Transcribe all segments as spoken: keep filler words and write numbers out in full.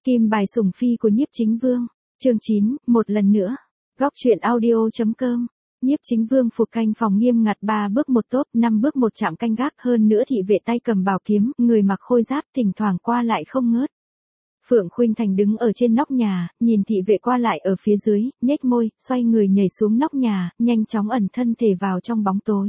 Kim bài sủng phi của Nhiếp Chính Vương, chương chín, một lần nữa. Góc truyện audio.com. Nhiếp Chính Vương phục canh phòng nghiêm ngặt ba bước một tốp, năm bước một chạm canh gác, hơn nữa thị vệ tay cầm bảo kiếm, người mặc khôi giáp thỉnh thoảng qua lại không ngớt. Phượng Khuynh Thành đứng ở trên nóc nhà, nhìn thị vệ qua lại ở phía dưới, nhếch môi, xoay người nhảy xuống nóc nhà, nhanh chóng ẩn thân thể vào trong bóng tối.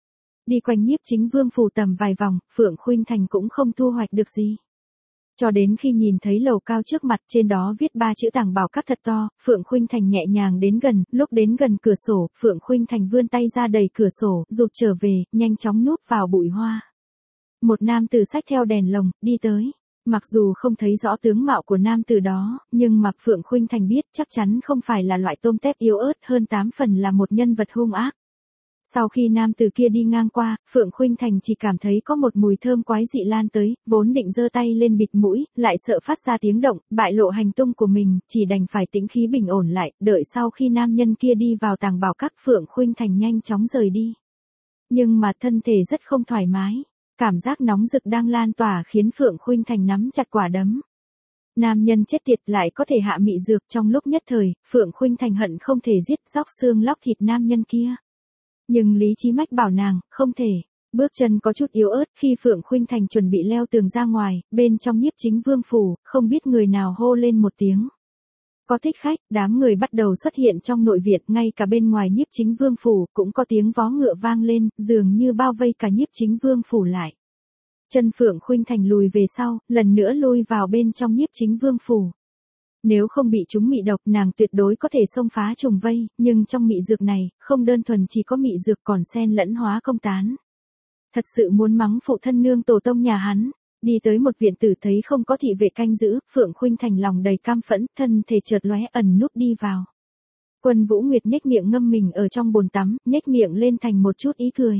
Đi quanh Nhiếp Chính Vương phủ tầm vài vòng, Phượng Khuynh Thành cũng không thu hoạch được gì. Cho đến khi nhìn thấy lầu cao trước mặt, trên đó viết ba chữ Tàng Bảo Các thật to, Phượng Khuynh Thành nhẹ nhàng đến gần, lúc đến gần cửa sổ, Phượng Khuynh Thành vươn tay ra đẩy cửa sổ, rụt trở về, nhanh chóng núp vào bụi hoa. Một nam tử xách theo đèn lồng, đi tới. Mặc dù không thấy rõ tướng mạo của nam tử đó, nhưng mà Phượng Khuynh Thành biết chắc chắn không phải là loại tôm tép yếu ớt, hơn tám phần là một nhân vật hung ác. Sau khi nam tử kia đi ngang qua, Phượng Khuynh Thành chỉ cảm thấy có một mùi thơm quái dị lan tới, vốn định giơ tay lên bịt mũi, lại sợ phát ra tiếng động, bại lộ hành tung của mình, chỉ đành phải tĩnh khí bình ổn lại, đợi sau khi nam nhân kia đi vào Tàng Bảo Các, Phượng Khuynh Thành nhanh chóng rời đi. Nhưng mà thân thể rất không thoải mái, cảm giác nóng rực đang lan tỏa khiến Phượng Khuynh Thành nắm chặt quả đấm. Nam nhân chết tiệt lại có thể hạ mị dược, trong lúc nhất thời, Phượng Khuynh Thành hận không thể giết róc xương lóc thịt nam nhân kia. Nhưng lý trí mách bảo nàng, không thể. Bước chân có chút yếu ớt, khi Phượng Khuynh Thành chuẩn bị leo tường ra ngoài, bên trong Nhiếp Chính Vương phủ, không biết người nào hô lên một tiếng. Có thích khách, đám người bắt đầu xuất hiện trong nội viện, ngay cả bên ngoài Nhiếp Chính Vương phủ, cũng có tiếng vó ngựa vang lên, dường như bao vây cả Nhiếp Chính Vương phủ lại. Chân Phượng Khuynh Thành lùi về sau, lần nữa lui vào bên trong Nhiếp Chính Vương phủ. Nếu không bị chúng mị độc, nàng tuyệt đối có thể xông phá trùng vây, nhưng trong mị dược này, không đơn thuần chỉ có mị dược còn xen lẫn hóa công tán. Thật sự muốn mắng phụ thân nương tổ tông nhà hắn, đi tới một viện tử thấy không có thị vệ canh giữ, Phượng Khuynh Thành lòng đầy cam phẫn, thân thể chợt lóe ẩn núp đi vào. Quân Vũ Nguyệt nhếch miệng ngâm mình ở trong bồn tắm, nhếch miệng lên thành một chút ý cười.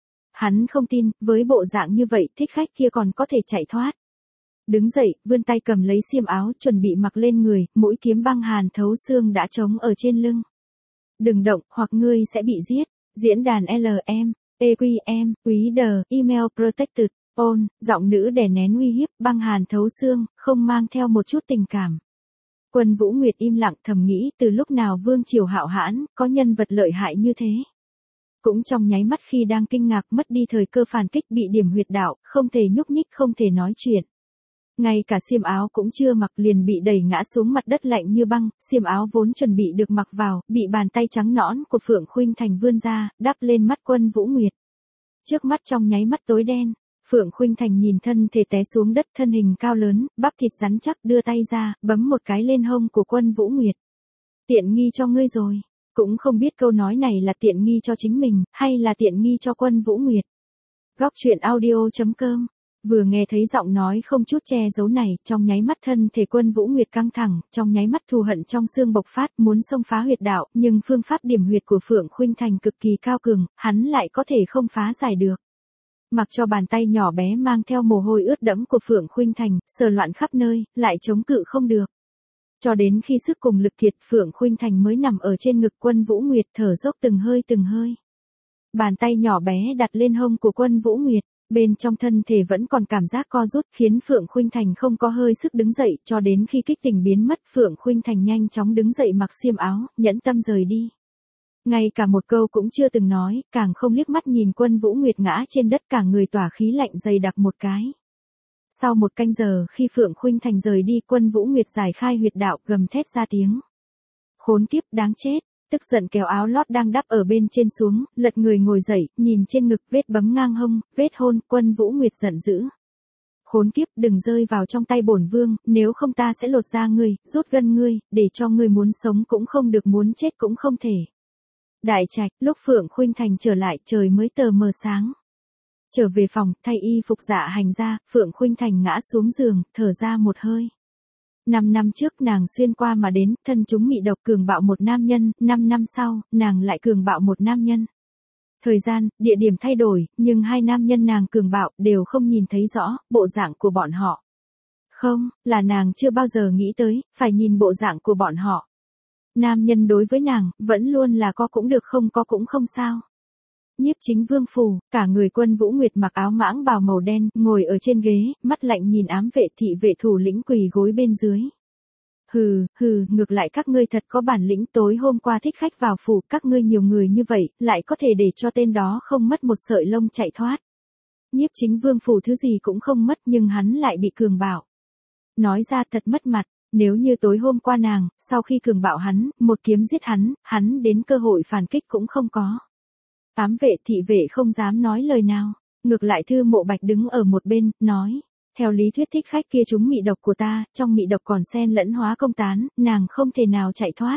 Hắn không tin, với bộ dạng như vậy, thích khách kia còn có thể chạy thoát. Đứng dậy, vươn tay cầm lấy xiêm áo, chuẩn bị mặc lên người, mũi kiếm băng hàn thấu xương đã trống ở trên lưng. Đừng động, hoặc ngươi sẽ bị giết. Diễn đàn L M, E Q M, Quý Đờ, Email Protected, On, giọng nữ đè nén uy hiếp, băng hàn thấu xương, không mang theo một chút tình cảm. Quân Vũ Nguyệt im lặng thầm nghĩ, từ lúc nào Vương Triều hạo hãn, có nhân vật lợi hại như thế. Cũng trong nháy mắt khi đang kinh ngạc mất đi thời cơ phản kích bị điểm huyệt đạo, không thể nhúc nhích, không thể nói chuyện. Ngay cả xiêm áo cũng chưa mặc liền bị đẩy ngã xuống mặt đất lạnh như băng, xiêm áo vốn chuẩn bị được mặc vào, bị bàn tay trắng nõn của Phượng Khuynh Thành vươn ra, đắp lên mắt Quân Vũ Nguyệt. Trước mắt trong nháy mắt tối đen, Phượng Khuynh Thành nhìn thân thể té xuống đất, thân hình cao lớn, bắp thịt rắn chắc, đưa tay ra, bấm một cái lên hông của Quân Vũ Nguyệt. Tiện nghi cho ngươi rồi, cũng không biết câu nói này là tiện nghi cho chính mình, hay là tiện nghi cho Quân Vũ Nguyệt. Góc truyện audio.com. Vừa nghe thấy giọng nói không chút che giấu này, trong nháy mắt thân thể Quân Vũ Nguyệt căng thẳng, trong nháy mắt thù hận trong xương bộc phát, muốn xông phá huyệt đạo, nhưng phương pháp điểm huyệt của Phượng Khuynh Thành cực kỳ cao cường, hắn lại có thể không phá giải được. Mặc cho bàn tay nhỏ bé mang theo mồ hôi ướt đẫm của Phượng Khuynh Thành, sờ loạn khắp nơi, lại chống cự không được. Cho đến khi sức cùng lực kiệt, Phượng Khuynh Thành mới nằm ở trên ngực Quân Vũ Nguyệt, thở dốc từng hơi từng hơi. Bàn tay nhỏ bé đặt lên hông của Quân Vũ Nguyệt. Bên trong thân thể vẫn còn cảm giác co rút, khiến Phượng Khuynh Thành không có hơi sức đứng dậy, cho đến khi kích tình biến mất, Phượng Khuynh Thành nhanh chóng đứng dậy mặc xiêm áo, nhẫn tâm rời đi. Ngay cả một câu cũng chưa từng nói, càng không liếc mắt nhìn Quân Vũ Nguyệt ngã trên đất, cả người tỏa khí lạnh dày đặc một cái. Sau một canh giờ, khi Phượng Khuynh Thành rời đi, Quân Vũ Nguyệt giải khai huyệt đạo, gầm thét ra tiếng. Khốn kiếp, đáng chết. Tức giận kéo áo lót đang đắp ở bên trên xuống, lật người ngồi dậy, nhìn trên ngực vết bấm ngang hông, vết hôn, Quân Vũ Nguyệt giận dữ. Khốn kiếp, đừng rơi vào trong tay bổn vương, nếu không ta sẽ lột da ngươi, rút gân ngươi, để cho ngươi muốn sống cũng không được, muốn chết cũng không thể. Đại trạch, lúc Phượng Khuynh Thành trở lại, trời mới tờ mờ sáng. Trở về phòng, thay y phục dạ hành ra, Phượng Khuynh Thành ngã xuống giường, thở ra một hơi. Năm năm trước nàng xuyên qua mà đến, thân chúng mị độc cường bạo một nam nhân, năm năm sau, nàng lại cường bạo một nam nhân. Thời gian, địa điểm thay đổi, nhưng hai nam nhân nàng cường bạo đều không nhìn thấy rõ bộ dạng của bọn họ. Không, là nàng chưa bao giờ nghĩ tới, phải nhìn bộ dạng của bọn họ. Nam nhân đối với nàng, vẫn luôn là có cũng được không có cũng không sao. Nhiếp Chính Vương phủ, cả người Quân Vũ Nguyệt mặc áo mãng bào màu đen, ngồi ở trên ghế, mắt lạnh nhìn ám vệ thị vệ thủ lĩnh quỳ gối bên dưới. Hừ, hừ, ngược lại các ngươi thật có bản lĩnh, tối hôm qua thích khách vào phủ, các ngươi nhiều người như vậy, lại có thể để cho tên đó không mất một sợi lông chạy thoát. Nhiếp Chính Vương phủ thứ gì cũng không mất nhưng hắn lại bị Cường Bạo. Nói ra thật mất mặt, nếu như tối hôm qua nàng, sau khi Cường Bạo hắn, một kiếm giết hắn, hắn đến cơ hội phản kích cũng không có. Ám vệ thị vệ không dám nói lời nào, ngược lại Thư Mộ Bạch đứng ở một bên, nói. Theo lý thuyết thích khách kia trúng mị độc của ta, trong mị độc còn xen lẫn hóa công tán, nàng không thể nào chạy thoát.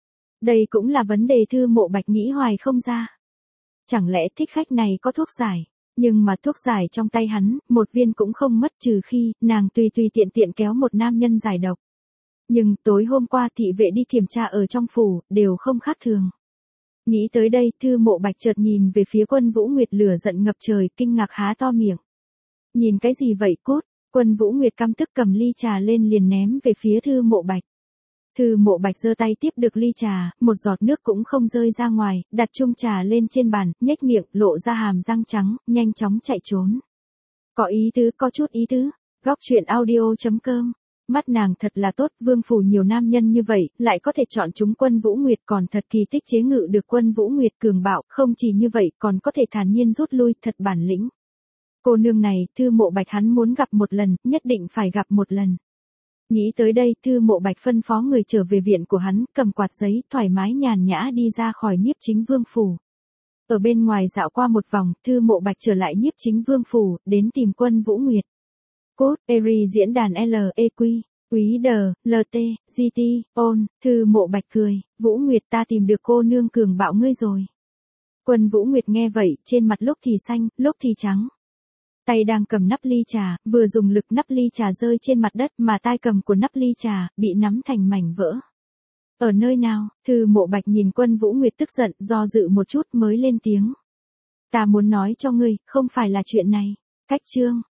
Đây cũng là vấn đề Thư Mộ Bạch nghĩ hoài không ra. Chẳng lẽ thích khách này có thuốc giải? Nhưng mà thuốc giải trong tay hắn, một viên cũng không mất trừ khi, nàng tùy tùy tiện tiện kéo một nam nhân giải độc. Nhưng tối hôm qua thị vệ đi kiểm tra ở trong phủ, đều không khác thường. Nghĩ tới đây, Thư Mộ Bạch chợt nhìn về phía Quân Vũ Nguyệt lửa giận ngập trời, kinh ngạc há to miệng. Nhìn cái gì vậy cút? Quân Vũ Nguyệt căm tức cầm ly trà lên liền ném về phía Thư Mộ Bạch. Thư Mộ Bạch giơ tay tiếp được ly trà, một giọt nước cũng không rơi ra ngoài, đặt chung trà lên trên bàn, nhếch miệng, lộ ra hàm răng trắng, nhanh chóng chạy trốn. Có ý tứ, có chút ý tứ. Góc truyện audio chấm com. Mắt nàng thật là tốt, vương phủ nhiều nam nhân như vậy, lại có thể chọn chúng Quân Vũ Nguyệt, còn thật kỳ tích chế ngự được Quân Vũ Nguyệt Cường Bạo, không chỉ như vậy, còn có thể thản nhiên rút lui, thật bản lĩnh. Cô nương này, Thư Mộ Bạch hắn muốn gặp một lần, nhất định phải gặp một lần. Nghĩ tới đây, Thư Mộ Bạch phân phó người trở về viện của hắn, cầm quạt giấy, thoải mái nhàn nhã đi ra khỏi Nhiếp Chính Vương phủ. Ở bên ngoài dạo qua một vòng, Thư Mộ Bạch trở lại Nhiếp Chính Vương phủ, đến tìm Quân Vũ Nguyệt. Cốt, Eri diễn đàn L E Q, Quý Đờ, L T, G T, Ôn, Thư Mộ Bạch cười, Vũ Nguyệt ta tìm được cô nương Cường Bạo ngươi rồi. Quân Vũ Nguyệt nghe vậy, trên mặt lúc thì xanh, lúc thì trắng. Tay đang cầm nắp ly trà, vừa dùng lực nắp ly trà rơi trên mặt đất mà tay cầm của nắp ly trà, bị nắm thành mảnh vỡ. Ở nơi nào? Thư Mộ Bạch nhìn Quân Vũ Nguyệt tức giận, do dự một chút mới lên tiếng. Ta muốn nói cho ngươi, không phải là chuyện này. Cách chương.